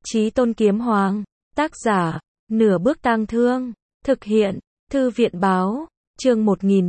Chí Tôn Kiếm Hoàng, tác giả, Nửa Bước Tang Thương, thực hiện, Thư viện báo, chương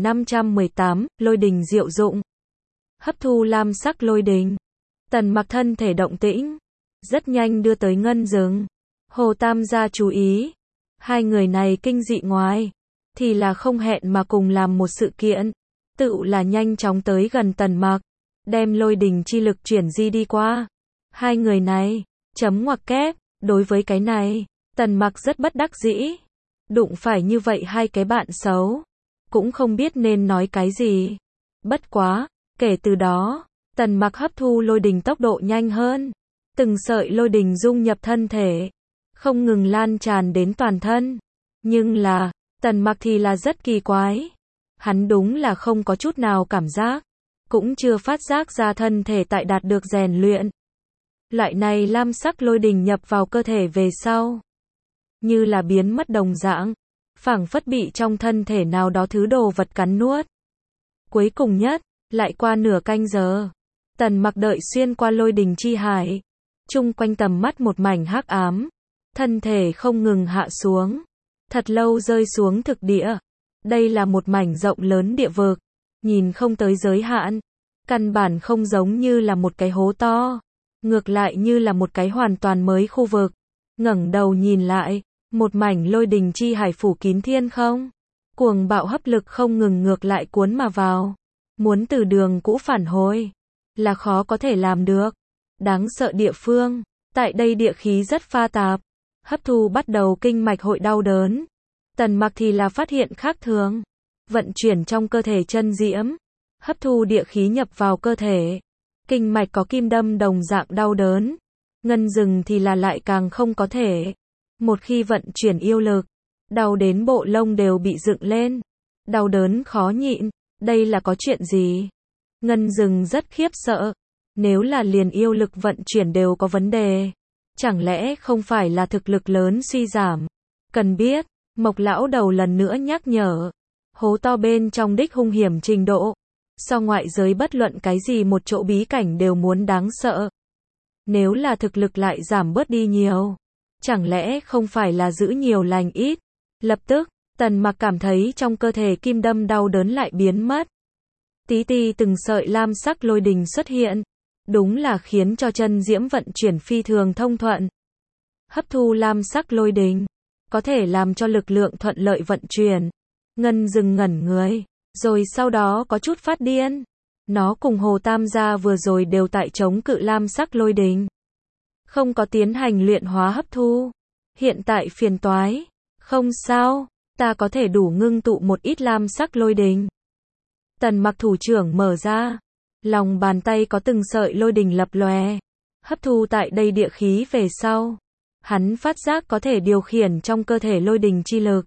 1518, Lôi đình diệu dụng. Hấp thu lam sắc lôi đình. Tần Mặc thân thể động tĩnh, rất nhanh đưa tới ngân rừng. Hồ Tam gia chú ý, hai người này kinh dị ngoài, thì là không hẹn mà cùng làm một sự kiện, tự là nhanh chóng tới gần Tần Mặc, đem lôi đình chi lực chuyển di đi qua. Hai người này, chấm ngoặc kép, đối với cái này, Tần Mặc rất bất đắc dĩ. Đụng phải như vậy hai cái bạn xấu, cũng không biết nên nói cái gì. Bất quá, kể từ đó, Tần Mặc hấp thu lôi đình tốc độ nhanh hơn, từng sợi lôi đình dung nhập thân thể, không ngừng lan tràn đến toàn thân. Nhưng là, Tần Mặc thì là rất kỳ quái. Hắn đúng là không có chút nào cảm giác, cũng chưa phát giác ra thân thể tại đạt được rèn luyện. Loại này lam sắc lôi đình nhập vào cơ thể về sau, như là biến mất đồng dạng, phảng phất bị trong thân thể nào đó thứ đồ vật cắn nuốt. Cuối cùng nhất, lại qua nửa canh giờ, Tần Mặc đợi xuyên qua lôi đình chi hải, chung quanh tầm mắt một mảnh hắc ám, thân thể không ngừng hạ xuống, thật lâu rơi xuống thực địa. Đây là một mảnh rộng lớn địa vực, nhìn không tới giới hạn, căn bản không giống như là một cái hố to, ngược lại như là một cái hoàn toàn mới khu vực. Ngẩng đầu nhìn lại, một mảnh lôi đình chi hải phủ kín thiên không, cuồng bạo hấp lực không ngừng ngược lại cuốn mà vào, muốn từ đường cũ phản hồi, là khó có thể làm được. Đáng sợ địa phương, tại đây địa khí rất pha tạp, hấp thu bắt đầu kinh mạch hội đau đớn. Tần Mặc thì là phát hiện khác thường, vận chuyển trong cơ thể chân diễm, hấp thu địa khí nhập vào cơ thể, kinh mạch có kim đâm đồng dạng đau đớn. Ngân rừng thì là lại càng không có thể. Một khi vận chuyển yêu lực, đau đến bộ lông đều bị dựng lên, đau đớn khó nhịn. Đây là có chuyện gì? Ngân rừng rất khiếp sợ. Nếu là liền yêu lực vận chuyển đều có vấn đề, chẳng lẽ không phải là thực lực lớn suy giảm? Cần biết, Mộc lão đầu lần nữa nhắc nhở, hố to bên trong đích hung hiểm trình độ, so ngoại giới bất luận cái gì một chỗ bí cảnh đều muốn đáng sợ. Nếu là thực lực lại giảm bớt đi nhiều, chẳng lẽ không phải là giữ nhiều lành ít? Lập tức, Tần Mặc cảm thấy trong cơ thể kim đâm đau đớn lại biến mất. Tí ti từng sợi lam sắc lôi đình xuất hiện, đúng là khiến cho chân diễm vận chuyển phi thường thông thuận. Hấp thu lam sắc lôi đình, có thể làm cho lực lượng thuận lợi vận chuyển. Ngân rừng ngẩn người, rồi sau đó có chút phát điên. Nó cùng Hồ Tam gia vừa rồi đều tại chống cự lam sắc lôi đình, không có tiến hành luyện hóa hấp thu. Hiện tại phiền toái. Không sao, ta có thể đủ ngưng tụ một ít lam sắc lôi đình. Tần Mặc thủ trưởng mở ra, lòng bàn tay có từng sợi lôi đình lập lòe, hấp thu tại đây địa khí về sau, hắn phát giác có thể điều khiển trong cơ thể lôi đình chi lực.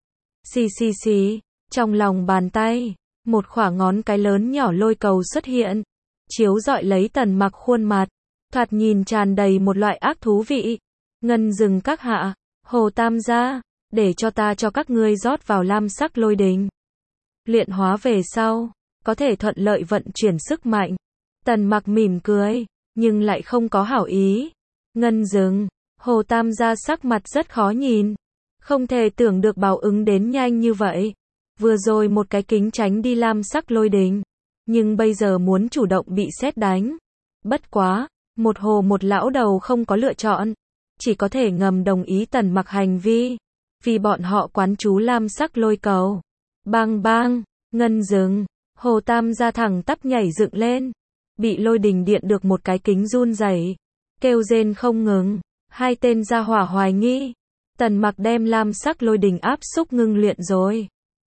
Xì xì xì, trong lòng bàn tay, một khỏa ngón cái lớn nhỏ lôi cầu xuất hiện, chiếu rọi lấy Tần Mặc khuôn mặt, thoạt nhìn tràn đầy một loại ác thú vị. Ngân rừng các hạ, Hồ Tam gia, để cho ta cho các ngươi rót vào lam sắc lôi đình. Luyện hóa về sau, có thể thuận lợi vận chuyển sức mạnh. Tần Mặc mỉm cười, nhưng lại không có hảo ý. Ngân rừng, Hồ Tam gia sắc mặt rất khó nhìn, không thể tưởng được báo ứng đến nhanh như vậy. Vừa rồi một cái kính tránh đi lam sắc lôi đình, nhưng bây giờ muốn chủ động bị sét đánh. Bất quá, một hồ một lão đầu không có lựa chọn, chỉ có thể ngầm đồng ý Tần Mặc hành vi, vì bọn họ quán chú lam sắc lôi cầu. Bang bang, ngân rừng, Hồ Tam gia thẳng tắp nhảy dựng lên, bị lôi đình điện được một cái kính run rẩy, kêu rên không ngừng. Hai tên gia hỏa hoài nghi, Tần Mặc đem lam sắc lôi đình áp xúc ngưng luyện rồi.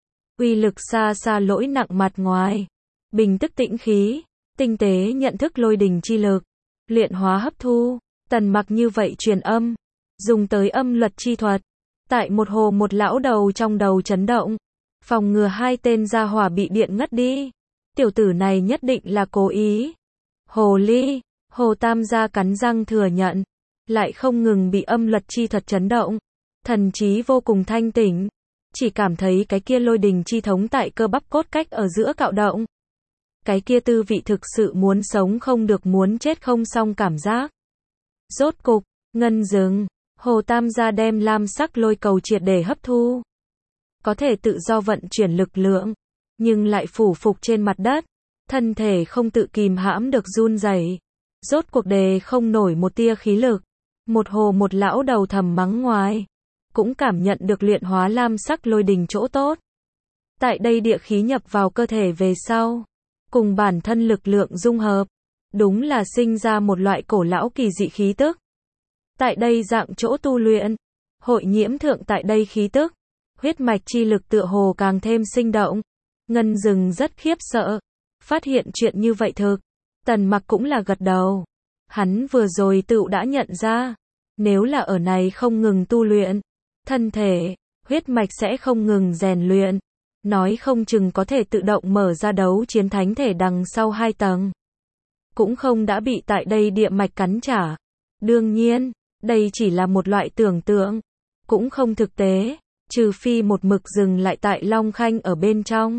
Uy lực xa xa lỗi nặng mặt ngoài, bình tức tĩnh khí, tinh tế nhận thức lôi đình chi lực, luyện hóa hấp thu. Tần Mặc như vậy truyền âm, dùng tới âm luật chi thuật, tại một hồ một lão đầu trong đầu chấn động, phòng ngừa hai tên gia hỏa bị điện ngất đi. Tiểu tử này nhất định là cố ý. Hồ ly, Hồ Tam gia cắn răng thừa nhận, lại không ngừng bị âm luật chi thuật chấn động, thần trí vô cùng thanh tỉnh, chỉ cảm thấy cái kia lôi đình chi thống tại cơ bắp cốt cách ở giữa cạo động. Cái kia tư vị thực sự muốn sống không được muốn chết không xong cảm giác. Rốt cục, ngân dừng, Hồ Tam gia đem lam sắc lôi cầu triệt để hấp thu. Có thể tự do vận chuyển lực lượng, nhưng lại phủ phục trên mặt đất, thân thể không tự kìm hãm được run rẩy, rốt cuộc đề không nổi một tia khí lực. Một hồ một lão đầu thầm mắng ngoài, cũng cảm nhận được luyện hóa lam sắc lôi đình chỗ tốt. Tại đây địa khí nhập vào cơ thể về sau, cùng bản thân lực lượng dung hợp, đúng là sinh ra một loại cổ lão kỳ dị khí tức. Tại đây dạng chỗ tu luyện, hội nhiễm thượng tại đây khí tức, huyết mạch chi lực tựa hồ càng thêm sinh động. Ngân dừng rất khiếp sợ, phát hiện chuyện như vậy thực. Tần Mặc cũng là gật đầu. Hắn vừa rồi tựu đã nhận ra, nếu là ở này không ngừng tu luyện, thân thể, huyết mạch sẽ không ngừng rèn luyện, nói không chừng có thể tự động mở ra đấu chiến thánh thể đằng sau 2 tầng. Cũng không đã bị tại đây địa mạch cắn trả. Đương nhiên, đây chỉ là một loại tưởng tượng, cũng không thực tế, trừ phi một mực dừng lại tại Long Khanh ở bên trong.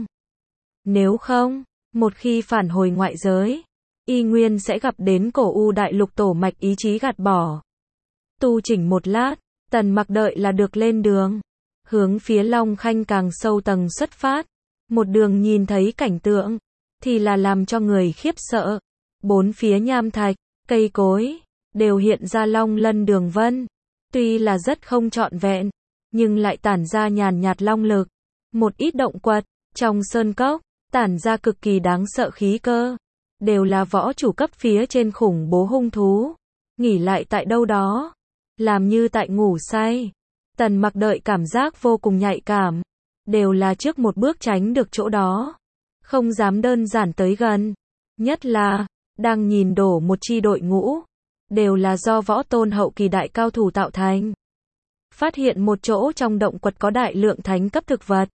Nếu không, một khi phản hồi ngoại giới, y nguyên sẽ gặp đến cổ u đại lục tổ mạch ý chí gạt bỏ. Tu chỉnh một lát, Tần Mặc đợi là được lên đường, hướng phía Long Khanh càng sâu tầng xuất phát. Một đường nhìn thấy cảnh tượng, thì là làm cho người khiếp sợ. Bốn phía nham thạch, cây cối, đều hiện ra long lân đường vân. Tuy là rất không trọn vẹn, nhưng lại tản ra nhàn nhạt long lực. Một ít động quật, trong sơn cốc, tản ra cực kỳ đáng sợ khí cơ. Đều là võ chủ cấp phía trên khủng bố hung thú. Nghỉ lại tại đâu đó, làm như tại ngủ say. Tần Mặc đợi cảm giác vô cùng nhạy cảm. Đều là trước một bước tránh được chỗ đó. Không dám đơn giản tới gần. Nhất là, đang nhìn đổ một chi đội ngũ. Đều là do võ tôn hậu kỳ đại cao thủ tạo thành. Phát hiện một chỗ trong động quật có đại lượng thánh cấp thực vật.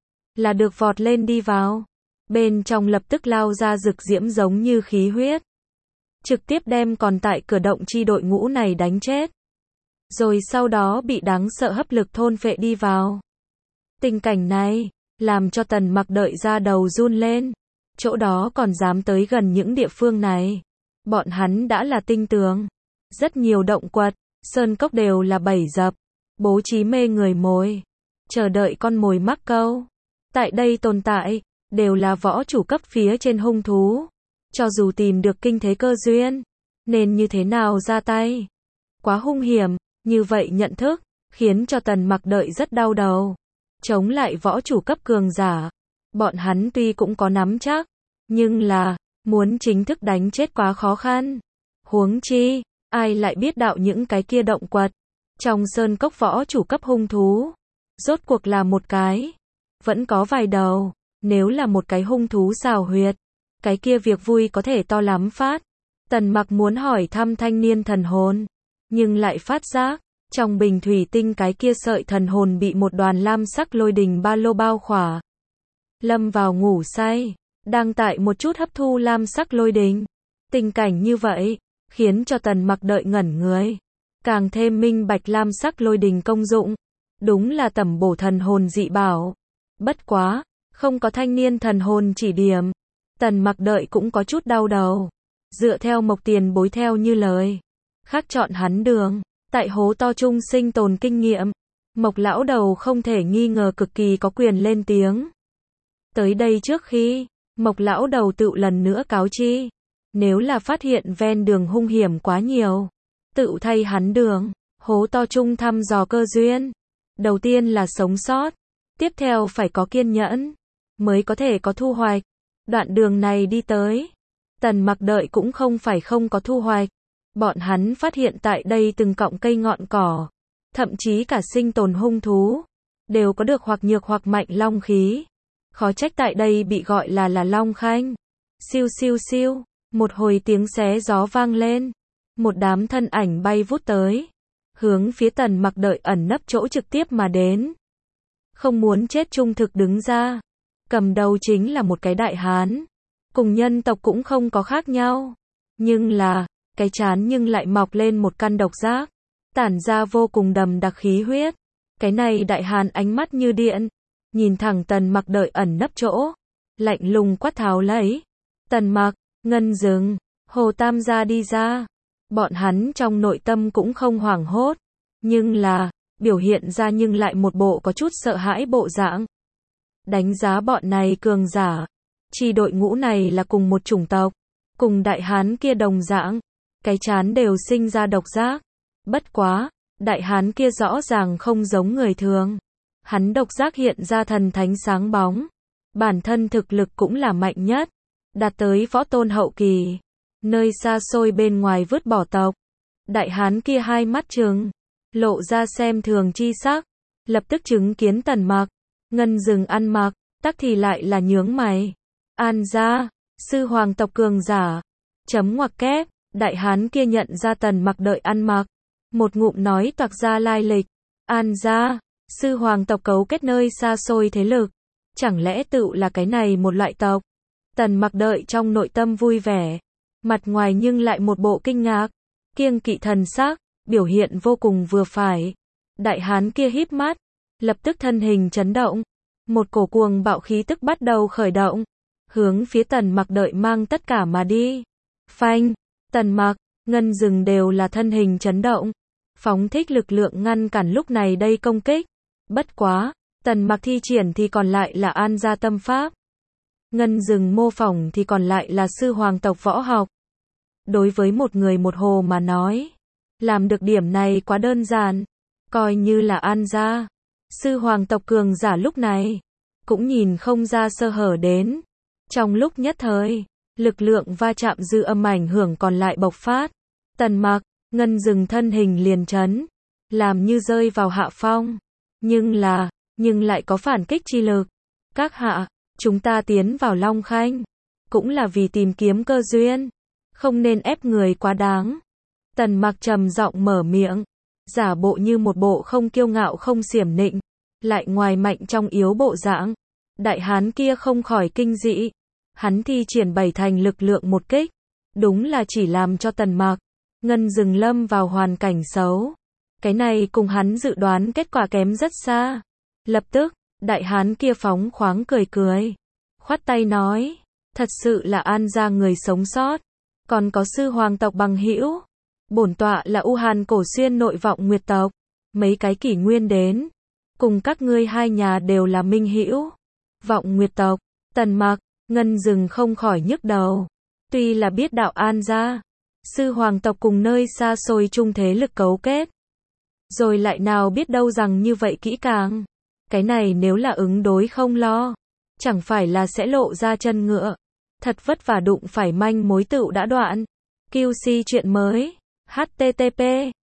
Là được vọt lên đi vào. Bên trong lập tức lao ra rực diễm giống như khí huyết. Trực tiếp đem còn tại cửa động chi đội ngũ này đánh chết. Rồi sau đó bị đáng sợ hấp lực thôn phệ đi vào. Tình cảnh này, làm cho Tần Mặc đợi ra đầu run lên. Chỗ đó còn dám tới gần những địa phương này. Bọn hắn đã là tinh tường. Rất nhiều động quật, sơn cốc đều là bẫy dập. Bố trí mê người mồi. Chờ đợi con mồi mắc câu. Tại đây tồn tại, đều là võ chủ cấp phía trên hung thú. Cho dù tìm được kinh thế cơ duyên, nên như thế nào ra tay. Quá hung hiểm, như vậy nhận thức, khiến cho Tần Mặc đợi rất đau đầu. Chống lại võ chủ cấp cường giả. Bọn hắn tuy cũng có nắm chắc, nhưng là, muốn chính thức đánh chết quá khó khăn. Huống chi, ai lại biết đạo những cái kia động quật. Trong sơn cốc võ chủ cấp hung thú. Rốt cuộc là một cái. Vẫn có vài đầu. Nếu là một cái hung thú xào huyệt. Cái kia việc vui có thể to lắm phát. Tần Mặc muốn hỏi thăm thanh niên thần hồn. Nhưng lại phát giác. Trong bình thủy tinh cái kia sợi thần hồn bị một đoàn lam sắc lôi đình ba lô bao khỏa. Lâm vào ngủ say. Đang tại một chút hấp thu lam sắc lôi đình. Tình cảnh như vậy, khiến cho Tần Mặc đợi ngẩn người. Càng thêm minh bạch lam sắc lôi đình công dụng. Đúng là tẩm bổ thần hồn dị bảo. Bất quá, không có thanh niên thần hồn chỉ điểm. Tần Mặc đợi cũng có chút đau đầu. Dựa theo Mộc Tiền Bối theo như lời. Khác chọn hắn đường. Tại hố to chung sinh tồn kinh nghiệm. Mộc lão đầu không thể nghi ngờ cực kỳ có quyền lên tiếng. Tới đây trước khi, Mộc lão đầu tự lần nữa cáo chi. Nếu là phát hiện ven đường hung hiểm quá nhiều. Tự thay hắn đường. Hố to chung thăm dò cơ duyên. Đầu tiên là sống sót. Tiếp theo phải có kiên nhẫn. Mới có thể có thu hoạch. Đoạn đường này đi tới. Tần Mặc đợi cũng không phải không có thu hoạch. Bọn hắn phát hiện tại đây từng cọng cây ngọn cỏ. Thậm chí cả sinh tồn hung thú. Đều có được hoặc nhược hoặc mạnh long khí. Khó trách tại đây bị gọi là Long Khanh. Siêu siêu siêu. Một hồi tiếng xé gió vang lên. Một đám thân ảnh bay vút tới. Hướng phía Tần Mặc đợi ẩn nấp chỗ trực tiếp mà đến. Không muốn chết trung thực đứng ra. Cầm đầu chính là một cái đại hán. Cùng nhân tộc cũng không có khác nhau. Nhưng là, cái trán nhưng lại mọc lên một căn độc giác. Tản ra vô cùng đầm đặc khí huyết. Cái này đại hán ánh mắt như điện. Nhìn thẳng Tần Mặc đợi ẩn nấp chỗ. Lạnh lùng quát tháo lấy. Tần Mặc, Ngân dừng. Hồ Tam gia đi ra. Bọn hắn trong nội tâm cũng không hoảng hốt, nhưng là, biểu hiện ra nhưng lại một bộ có chút sợ hãi bộ dạng. Đánh giá bọn này cường giả, chi đội ngũ này là cùng một chủng tộc, cùng đại hán kia đồng dạng, cái chán đều sinh ra độc giác. Bất quá, đại hán kia rõ ràng không giống người thường. Hắn độc giác hiện ra thần thánh sáng bóng, bản thân thực lực cũng là mạnh nhất, đạt tới võ tôn hậu kỳ, nơi xa xôi bên ngoài vứt bỏ tộc. Đại hán kia hai mắt trừng, lộ ra xem thường chi sắc, lập tức chứng kiến Tần Mặc, Ngân Dừng ăn mặc, tắc thì lại là nhướng mày. An gia, sư hoàng tộc cường giả, chấm ngoặc kép, đại hán kia nhận ra Tần Mặc đợi ăn mặc, một ngụm nói toạc ra lai lịch. An gia, sư hoàng tộc cấu kết nơi xa xôi thế lực, chẳng lẽ tựu là cái này một loại tộc? Tần Mặc đợi trong nội tâm vui vẻ, mặt ngoài nhưng lại một bộ kinh ngạc, kiêng kỵ thần sắc, biểu hiện vô cùng vừa phải. Đại hán kia híp mắt, lập tức thân hình chấn động, một cổ cuồng bạo khí tức bắt đầu khởi động, hướng phía Tần Mặc đợi mang tất cả mà đi. Phanh, Tần Mặc, Ngân Dừng đều là thân hình chấn động, phóng thích lực lượng ngăn cản lúc này đây công kích. Bất quá, Tần Mặc thi triển thì còn lại là An gia tâm pháp, Ngân Dừng mô phỏng thì còn lại là sư hoàng tộc võ học. Đối với một người một hồ mà nói, làm được điểm này quá đơn giản, coi như là An gia, sư hoàng tộc cường giả lúc này, cũng nhìn không ra sơ hở đến. Trong lúc nhất thời, lực lượng va chạm dư âm ảnh hưởng còn lại bộc phát. Tần Mặc, Ngân Dừng thân hình liền chấn, làm như rơi vào hạ phong. Nhưng lại có phản kích chi lực. Các hạ, chúng ta tiến vào Long Khanh, cũng là vì tìm kiếm cơ duyên, không nên ép người quá đáng. Tần Mặc trầm giọng mở miệng, giả bộ như một bộ không kiêu ngạo không xiểm nịnh, lại ngoài mạnh trong yếu bộ dạng. Đại hán kia không khỏi kinh dị, hắn thi triển bảy thành lực lượng một kích, đúng là chỉ làm cho Tần Mặc, Ngân Dừng lâm vào hoàn cảnh xấu. Cái này cùng hắn dự đoán kết quả kém rất xa. Lập tức, đại hán kia phóng khoáng cười cười, khoát tay nói, thật sự là An gia người sống sót, còn có sư hoàng tộc bằng hữu. Bổn tọa là U Hàn Cổ Xuyên nội vọng Nguyệt tộc, mấy cái kỷ nguyên đến, cùng các ngươi hai nhà đều là minh hữu. Vọng Nguyệt tộc, Tần Mặc, Ngân Dừng không khỏi nhức đầu. Tuy là biết đạo An gia, sư hoàng tộc cùng nơi xa xôi chung thế lực cấu kết, rồi lại nào biết đâu rằng như vậy kỹ càng. Cái này nếu là ứng đối không lo, chẳng phải là sẽ lộ ra chân ngựa. Thật vất vả đụng phải manh mối tựu đã đoạn. QC chuyện mới. http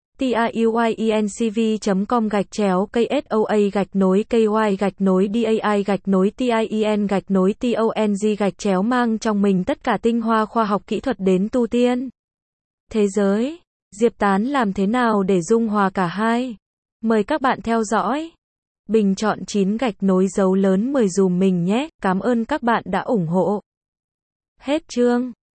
tiyuyencv.com/KSOA-KY-DAI-TIEN-TONG mang trong mình tất cả tinh hoa khoa học kỹ thuật đến tu tiên thế giới. Diệp Tán làm thế nào để dung hòa cả hai? Mời các bạn theo dõi. Bình chọn 9 gạch nối dấu lớn 10 dùm mình nhé. Cảm ơn các bạn đã ủng hộ. Hết chương.